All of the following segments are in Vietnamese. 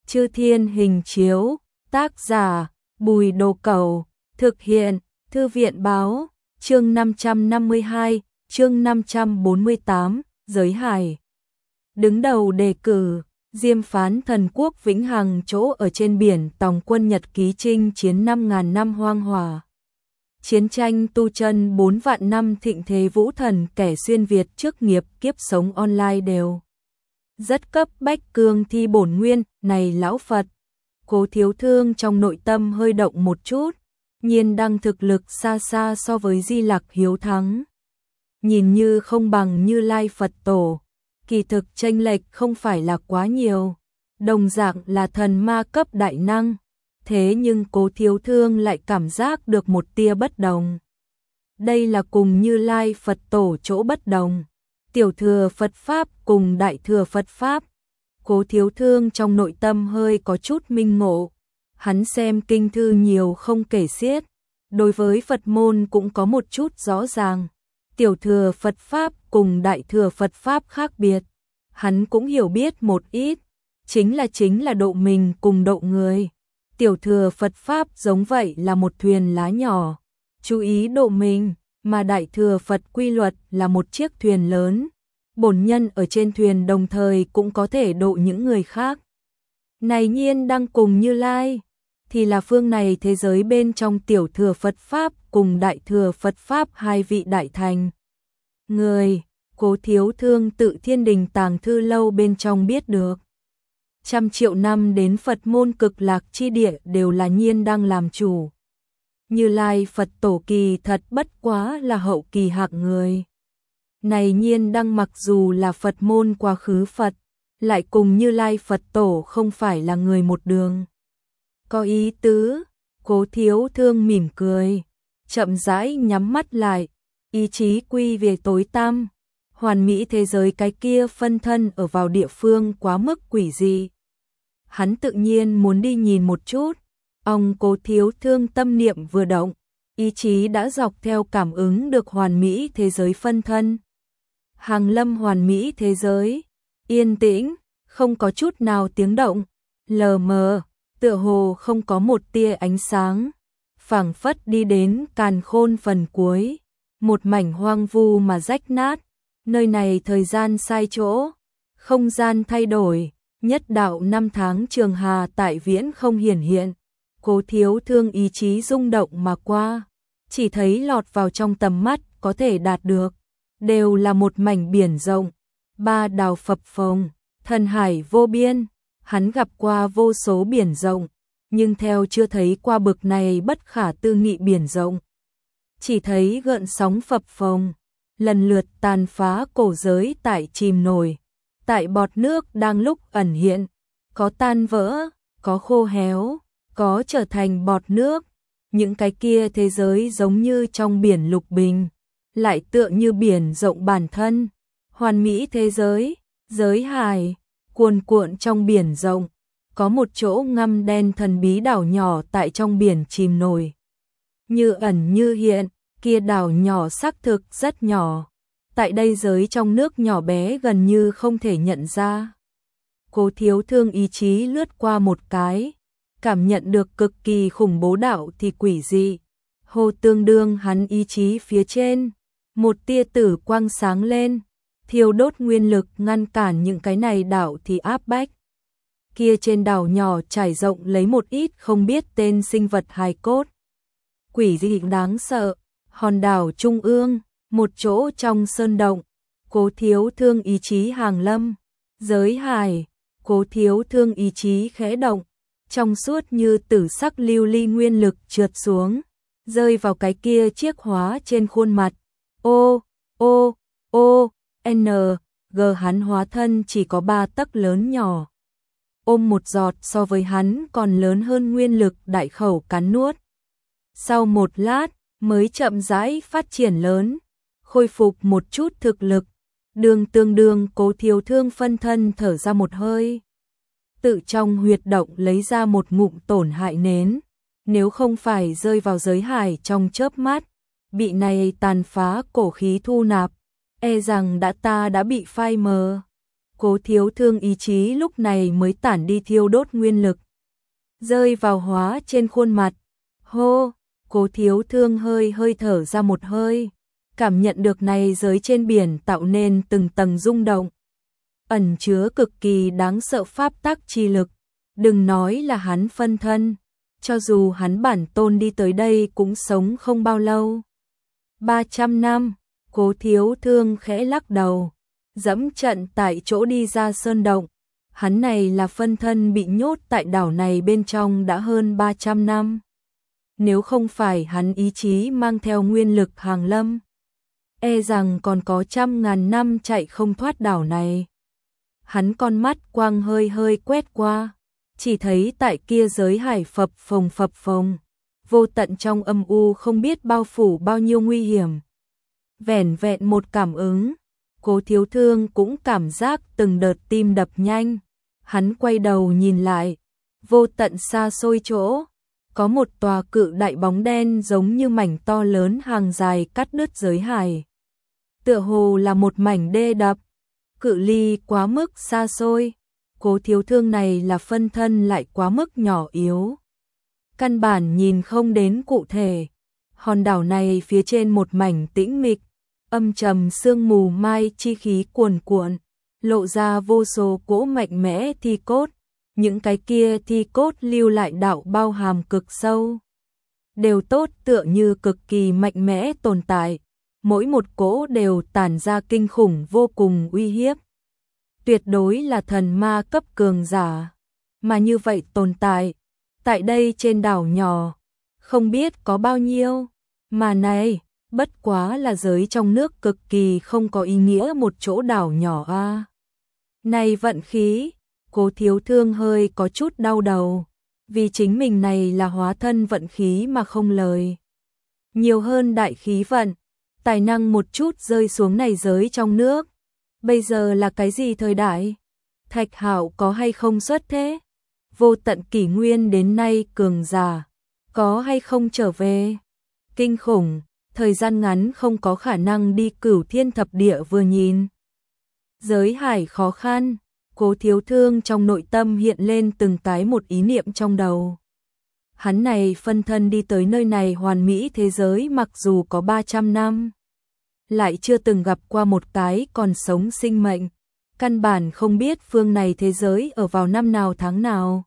Chư Thiên Hình Chiếu, tác giả, Bùi Đồ Cẩu, thực hiện, Thư viện Báo, chương 552, chương 548, Giới Hải. Đứng đầu đề cử, Diêm Phán Thần Quốc vĩnh hằng chỗ ở trên biển Tòng quân Nhật ký chinh chiến 5.000 năm hoang hòa. Chiến tranh tu chân 4 vạn năm thịnh thế vũ thần kẻ xuyên Việt trước nghiệp kiếp sống online đều. Rất cấp bách cương thi bổn nguyên, này lão Phật. Cố Thiếu Thương trong nội tâm hơi động một chút, Nhiên Đăng thực lực xa xa so với Di Lặc Hiếu Thắng. Nhìn như không bằng Như Lai Phật Tổ, kỳ thực chênh lệch không phải là quá nhiều, đồng dạng là thần ma cấp đại năng. Thế nhưng Cố Thiếu Thương lại cảm giác được một tia bất đồng. Đây là cùng Như Lai Phật Tổ chỗ bất đồng. Tiểu thừa Phật Pháp cùng đại thừa Phật Pháp. Cố Thiếu Thương trong nội tâm hơi có chút minh ngộ. Hắn xem kinh thư nhiều không kể xiết. Đối với Phật môn cũng có một chút rõ ràng. Tiểu thừa Phật Pháp cùng đại thừa Phật Pháp khác biệt. Hắn cũng hiểu biết một ít. Chính là độ mình cùng độ người. Tiểu thừa Phật Pháp giống vậy là một thuyền lá nhỏ. Chú ý độ mình. Mà đại thừa Phật quy luật là một chiếc thuyền lớn. Bổn nhân ở trên thuyền đồng thời cũng có thể độ những người khác. Này Nhiên Đăng cùng Như Lai, thì là phương này thế giới bên trong tiểu thừa Phật Pháp cùng đại thừa Phật Pháp hai vị đại thành. Người, Cố Thiếu Thương tự Thiên Đình Tàng Thư Lâu bên trong biết được. Trăm triệu năm đến Phật môn cực lạc chi địa đều là Nhiên Đăng làm chủ. Như Lai Phật Tổ kỳ thật bất quá là hậu kỳ hạng người. Này Nhiên Đăng mặc dù là Phật môn quá khứ Phật, lại cùng Như Lai Phật Tổ không phải là người một đường. Có ý tứ, Cố Thiếu Thương mỉm cười, chậm rãi nhắm mắt lại, ý chí quy về tối tăm. Hoàn mỹ thế giới cái kia phân thân ở vào địa phương quá mức quỷ dị. Hắn tự nhiên muốn đi nhìn một chút. Ông Cố Thiếu Thương tâm niệm vừa động, ý chí đã dọc theo cảm ứng được hoàn mỹ thế giới phân thân. Hàng lâm hoàn mỹ thế giới, yên tĩnh, không có chút nào tiếng động, lờ mờ, tựa hồ không có một tia ánh sáng, phảng phất đi đến càn khôn phần cuối, một mảnh hoang vu mà rách nát, nơi này thời gian sai chỗ, không gian thay đổi, nhất đạo năm tháng trường hà tại viễn không hiển hiện. Cố Thiếu Thương ý chí rung động mà qua, chỉ thấy lọt vào trong tầm mắt có thể đạt được, đều là một mảnh biển rộng, ba đào phập phồng, thần hải vô biên. Hắn gặp qua vô số biển rộng, nhưng theo chưa thấy qua bực này bất khả tư nghị biển rộng. Chỉ thấy gợn sóng phập phồng, lần lượt tàn phá cổ giới tại chìm nổi, tại bọt nước đang lúc ẩn hiện, có tan vỡ, có khô héo, có trở thành bọt nước. Những cái kia thế giới giống như trong biển lục bình, lại tựa như biển rộng bản thân. Hoàn mỹ thế giới, giới hải, cuồn cuộn trong biển rộng, có một chỗ ngăm đen thần bí đảo nhỏ tại trong biển chìm nổi. Như ẩn như hiện, kia đảo nhỏ xác thực rất nhỏ. Tại đây giới trong nước nhỏ bé gần như không thể nhận ra. Cố Thiếu Thương ý chí lướt qua một cái, cảm nhận được cực kỳ khủng bố đạo thì quỷ dị. Hồ tương đương hắn ý chí phía trên, một tia tử quang sáng lên, thiêu đốt nguyên lực ngăn cản những cái này đạo thì áp bách. Kia trên đảo nhỏ trải rộng lấy một ít không biết tên sinh vật hài cốt. Quỷ dị đáng sợ, hòn đảo trung ương, một chỗ trong sơn động, Cố Thiếu Thương ý chí hàng lâm, giới hải, Cố Thiếu Thương ý chí khẽ động. Trong suốt như tử sắc lưu ly nguyên lực trượt xuống, rơi vào cái kia chiếc hóa trên khuôn mặt. G hắn hóa thân chỉ có 3 tấc lớn nhỏ. Ôm một giọt so với hắn còn lớn hơn nguyên lực đại khẩu cắn nuốt. Sau một lát, mới chậm rãi phát triển lớn, khôi phục một chút thực lực. Tương đương Cố Thiếu Thương phân thân thở ra một hơi. Tự trong huyệt động lấy ra một ngụm tổn hại nến, nếu không phải rơi vào giới hải trong chớp mắt, bị này tàn phá cổ khí thu nạp, e rằng ta đã bị phai mờ. Cố Thiếu Thương ý chí lúc này mới tản đi thiêu đốt nguyên lực, rơi vào hóa trên khuôn mặt. Hô, Cố Thiếu Thương hơi thở ra một hơi, cảm nhận được này giới trên biển tạo nên từng tầng rung động, ẩn chứa cực kỳ đáng sợ pháp tắc chi lực. Đừng nói là hắn phân thân, cho dù hắn bản tôn đi tới đây cũng sống không bao lâu. 300 năm, Cố Thiếu Thương khẽ lắc đầu, dẫm trận tại chỗ đi ra sơn động. Hắn này là phân thân bị nhốt tại đảo này bên trong đã hơn 300 năm. Nếu không phải hắn ý chí mang theo nguyên lực hàng lâm, e rằng còn có trăm ngàn năm chạy không thoát đảo này. Hắn con mắt quang hơi quét qua, chỉ thấy tại kia giới hải phập phồng, vô tận trong âm u không biết bao phủ bao nhiêu nguy hiểm. Vẻn vẹn một cảm ứng, Cố Thiếu Thương cũng cảm giác từng đợt tim đập nhanh. Hắn quay đầu nhìn lại, vô tận xa xôi chỗ, có một tòa cự đại bóng đen giống như mảnh to lớn hàng dài cắt đứt giới hải. Tựa hồ là một mảnh đê đập, cự ly quá mức xa xôi. Cố Thiếu Thương này là phân thân lại quá mức nhỏ yếu, căn bản nhìn không đến cụ thể. Hòn đảo này phía trên một mảnh tĩnh mịch, âm trầm sương mù mai chi khí cuồn cuộn, lộ ra vô số cỗ mạnh mẽ thi cốt. Những cái kia thi cốt lưu lại đạo bao hàm cực sâu, đều tốt tựa như cực kỳ mạnh mẽ tồn tại, mỗi một cỗ đều tản ra kinh khủng vô cùng uy hiếp. Tuyệt đối là thần ma cấp cường giả, mà như vậy tồn tại tại đây trên đảo nhỏ, không biết có bao nhiêu, mà này bất quá là giới trong nước cực kỳ không có ý nghĩa một chỗ đảo nhỏ a. Này vận khí, Cố Thiếu Thương hơi có chút đau đầu, vì chính mình này là hóa thân vận khí mà không lời. Nhiều hơn đại khí vận, tài năng một chút rơi xuống này giới trong nước. Bây giờ là cái gì thời đại? Thạch Hạo có hay không xuất thế? Vô tận kỷ nguyên đến nay cường giả, có hay không trở về? Kinh khủng, thời gian ngắn không có khả năng đi cửu thiên thập địa vừa nhìn. Giới hải khó khăn, Cố Thiếu Thương trong nội tâm hiện lên từng cái một ý niệm trong đầu. Hắn này phân thân đi tới nơi này hoàn mỹ thế giới mặc dù có 300 năm, lại chưa từng gặp qua một cái còn sống sinh mệnh, căn bản không biết phương này thế giới ở vào năm nào tháng nào.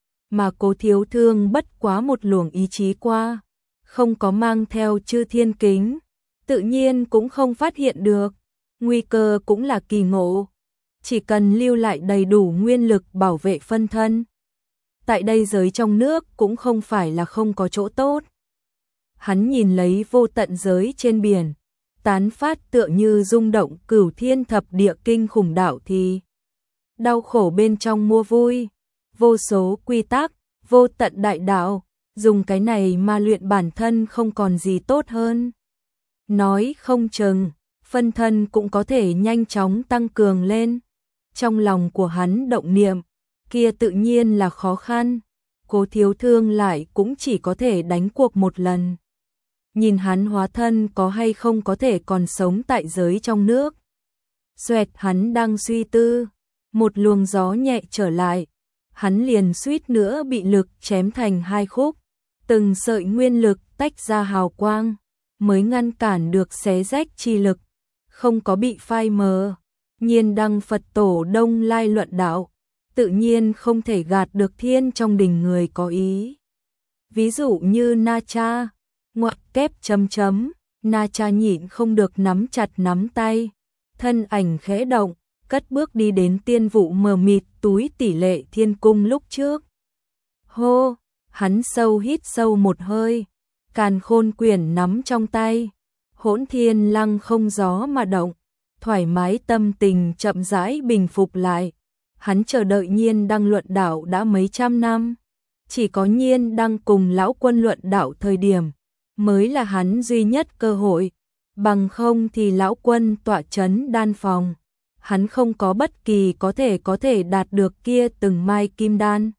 Mà Cố Thiếu Thương bất quá một luồng ý chí qua, không có mang theo chư thiên kính, tự nhiên cũng không phát hiện được, nguy cơ cũng là kỳ ngộ. Chỉ cần lưu lại đầy đủ nguyên lực bảo vệ phân thân, tại đây giới trong nước cũng không phải là không có chỗ tốt. Hắn nhìn lấy vô tận giới trên biển, tán phát tựa như rung động cửu thiên thập địa kinh khủng đạo thì đau khổ bên trong mua vui, vô số quy tắc, vô tận đại đạo, dùng cái này mà luyện bản thân không còn gì tốt hơn. Nói không chừng, phân thân cũng có thể nhanh chóng tăng cường lên. Trong lòng của hắn động niệm, kia tự nhiên là khó khăn, Cố Thiếu Thương lại cũng chỉ có thể đánh cuộc một lần. Nhìn hắn hóa thân có hay không có thể còn sống tại giới trong nước. Xoẹt, hắn đang suy tư, một luồng gió nhẹ trở lại, hắn liền suýt nữa bị lực chém thành hai khúc, từng sợi nguyên lực tách ra hào quang, mới ngăn cản được xé rách chi lực, không có bị phai mờ. Nhiên đăng Phật tổ Đông Lai luận đạo, tự nhiên không thể gạt được thiên trong đình người có ý. Ví dụ như Na Cha, ngoặc kép chấm chấm, Na Cha nhịn không được nắm chặt nắm tay, thân ảnh khẽ động, cất bước đi đến tiên vụ mờ mịt túi tỷ lệ thiên cung lúc trước. Hô, hắn sâu hít sâu một hơi, càn khôn quyển nắm trong tay, hỗn thiên lăng không gió mà động. Thoải mái tâm tình chậm rãi bình phục lại. Hắn chờ đợi Nhiên đăng luận đạo đã mấy trăm năm, chỉ có Nhiên đăng cùng lão quân luận đạo thời điểm mới là hắn duy nhất cơ hội, bằng không thì lão quân tọa chấn đan phòng, hắn không có bất kỳ có thể đạt được kia từng mai kim đan.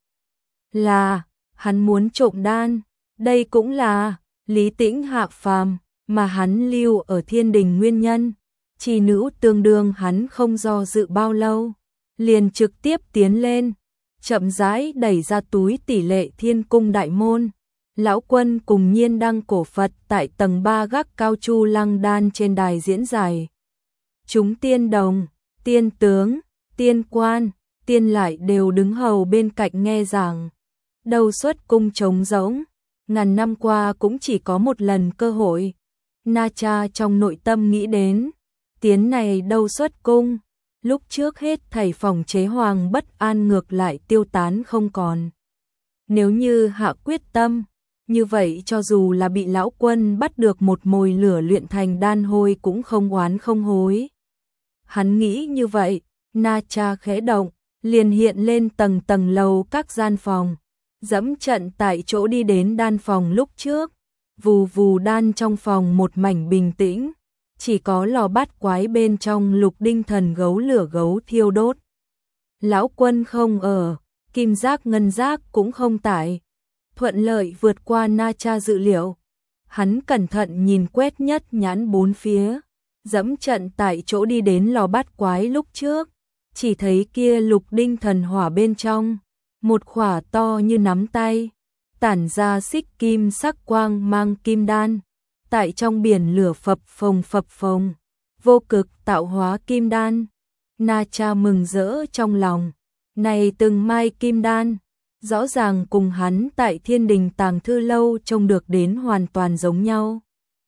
Là, hắn muốn trộm đan, đây cũng là lý tĩnh hạ phàm mà hắn lưu ở thiên đình nguyên nhân. Chi nữ tương đương hắn không do dự bao lâu, liền trực tiếp tiến lên, chậm rãi đẩy ra túi tỷ lệ thiên cung đại môn. Lão Quân cùng Nhiên Đăng cổ Phật tại tầng 3 gác cao chu lăng đan trên đài diễn giải. Chúng tiên đồng, tiên tướng, tiên quan, tiên lại đều đứng hầu bên cạnh nghe giảng. Đầu xuất cung trống rỗng, ngàn năm qua cũng chỉ có một lần cơ hội. Na Cha trong nội tâm nghĩ đến, tiến này đâu xuất cung, lúc trước hết thảy phòng chế hoàng bất an ngược lại tiêu tán không còn. Nếu như hạ quyết tâm, như vậy cho dù là bị Lão Quân bắt được một mồi lửa luyện thành đan hôi cũng không oán không hối. Hắn nghĩ như vậy, Na Cha khẽ động, liền hiện lên tầng tầng lầu các gian phòng, dẫm trận tại chỗ đi đến đan phòng lúc trước. Vù vù đan trong phòng một mảnh bình tĩnh, chỉ có lò bát quái bên trong lục đinh thần gấu lửa gấu thiêu đốt. Lão Quân không ở, kim giác ngân giác cũng không tại, thuận lợi vượt qua Na Cha dự liệu. Hắn cẩn thận nhìn quét nhất nhãn bốn phía, dẫm trận tại chỗ đi đến lò bát quái lúc trước, chỉ thấy kia lục đinh thần hỏa bên trong, một khỏa to như nắm tay, tản ra xích kim sắc quang mang kim đan, tại trong biển lửa phập phồng, vô cực tạo hóa kim đan. Na Cha mừng rỡ trong lòng, này từng mai kim đan, rõ ràng cùng hắn tại Thiên Đình Tàng Thư Lâu trông được đến hoàn toàn giống nhau.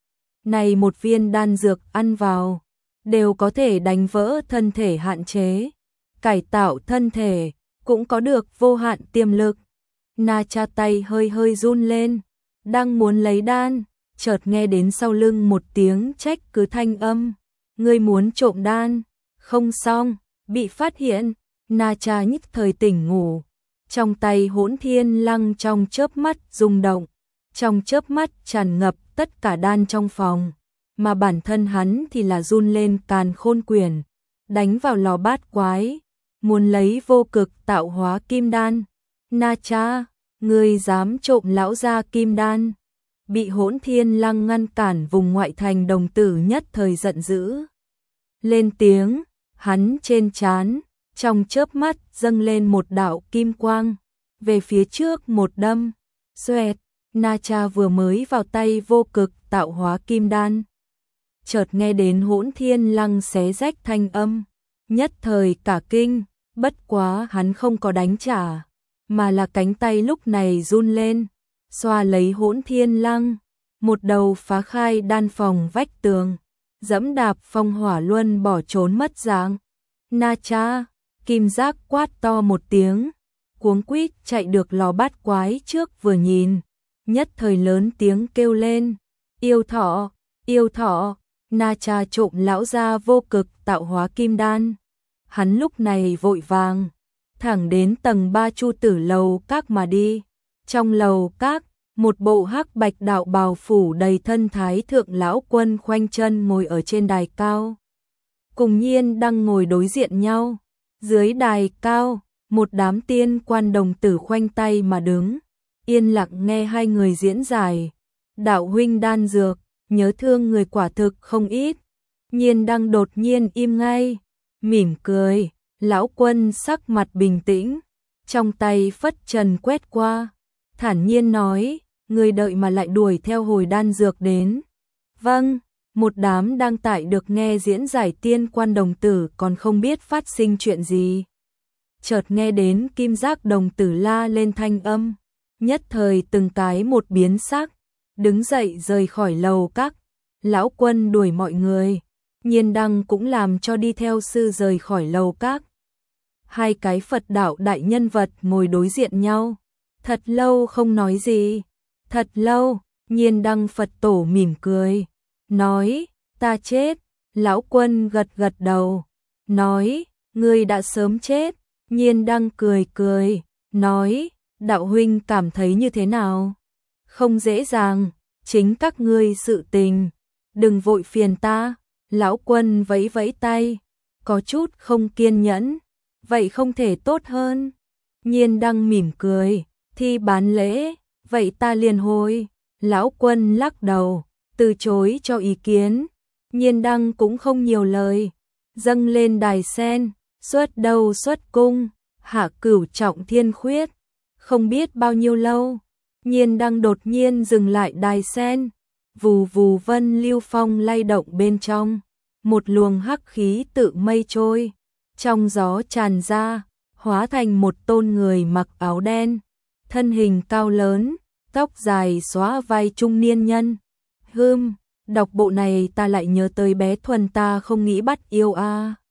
Này một viên đan dược ăn vào, đều có thể đánh vỡ thân thể hạn chế, cải tạo thân thể, cũng có được vô hạn tiềm lực. Na Cha tay hơi hơi run lên, đang muốn lấy đan, chợt nghe đến sau lưng một tiếng trách cứ thanh âm, ngươi muốn trộm đan, không xong, bị phát hiện. Na Cha nhất thời tỉnh ngủ, trong tay Hỗn Thiên Lăng trong chớp mắt rung động, trong chớp mắt tràn ngập tất cả đan trong phòng, mà bản thân hắn thì là run lên càn khôn quyền, đánh vào lò bát quái, muốn lấy vô cực tạo hóa kim đan. Na Cha, ngươi dám trộm lão gia kim đan? Bị Hỗn Thiên Lăng ngăn cản, vùng ngoại thành đồng tử nhất thời giận dữ lên tiếng, hắn trên trán trong chớp mắt dâng lên một đạo kim quang, về phía trước một đâm, xoẹt. Na Cha vừa mới vào tay vô cực tạo hóa kim đan, chợt nghe đến Hỗn Thiên Lăng xé rách thanh âm, nhất thời cả kinh, bất quá hắn không có đánh trả, mà là cánh tay lúc này run lên, xoa lấy Hỗn Thiên Lăng, một đầu phá khai đan phòng vách tường, dẫm đạp phong hỏa luân bỏ trốn mất dạng. Na Cha, kim giác quát to một tiếng, cuống quýt chạy được lò bát quái trước vừa nhìn, nhất thời lớn tiếng kêu lên, yêu thọ, yêu thọ. Na Cha trộm lão gia vô cực tạo hóa kim đan. Hắn lúc này vội vàng thẳng đến tầng 3 Chu Tử lầu các mà đi. Trong lầu các, một bộ hắc bạch đạo bào phủ đầy thân thái thượng lão quân khoanh chân ngồi ở trên đài cao, cùng Nhiên đang ngồi đối diện nhau. Dưới đài cao, một đám tiên quan đồng tử khoanh tay mà đứng, yên lặng nghe hai người diễn giải. Đạo huynh đan dược, nhớ thương người quả thực không ít. Nhiên đang đột nhiên im ngay, mỉm cười. Lão Quân sắc mặt bình tĩnh, trong tay phất trần quét qua, thản nhiên nói, người đợi mà lại đuổi theo hồi đan dược đến. Vâng. Một đám đang tại được nghe diễn giải tiên quan đồng tử còn không biết phát sinh chuyện gì. Chợt nghe đến kim giác đồng tử la lên thanh âm, nhất thời từng cái một biến sắc, đứng dậy rời khỏi lầu các. Lão Quân đuổi mọi người, Nhiên Đăng cũng làm cho đi theo sư rời khỏi lầu các. Hai cái Phật đạo đại nhân vật ngồi đối diện nhau, thật lâu không nói gì, thật lâu. Nhiên Đăng Phật tổ mỉm cười, nói, ta chết. Lão Quân gật gật đầu, nói, ngươi đã sớm chết. Nhiên Đăng cười cười, nói, đạo huynh cảm thấy như thế nào? Không dễ dàng, chính các ngươi sự tình, đừng vội phiền ta. Lão Quân vẫy vẫy tay, có chút không kiên nhẫn, vậy không thể tốt hơn. Nhiên Đăng mỉm cười, thi bán lễ, vậy ta liền hồi. Lão Quân lắc đầu, từ chối cho ý kiến. Nhiên Đăng cũng không nhiều lời, dâng lên đài sen, Xuất đầu xuất cung, hạ cửu trọng thiên khuyết. Không biết bao nhiêu lâu, Nhiên đang đột nhiên dừng lại đài sen. Vù vù vân lưu phong lay động bên trong. Một luồng hắc khí tự mây trôi. Trong gió tràn ra, hóa thành một tôn người mặc áo đen. Thân hình cao lớn, tóc dài xóa vai trung niên nhân. Đọc bộ này ta lại nhớ tới bé Thuần ta không nghĩ bắt yêu a.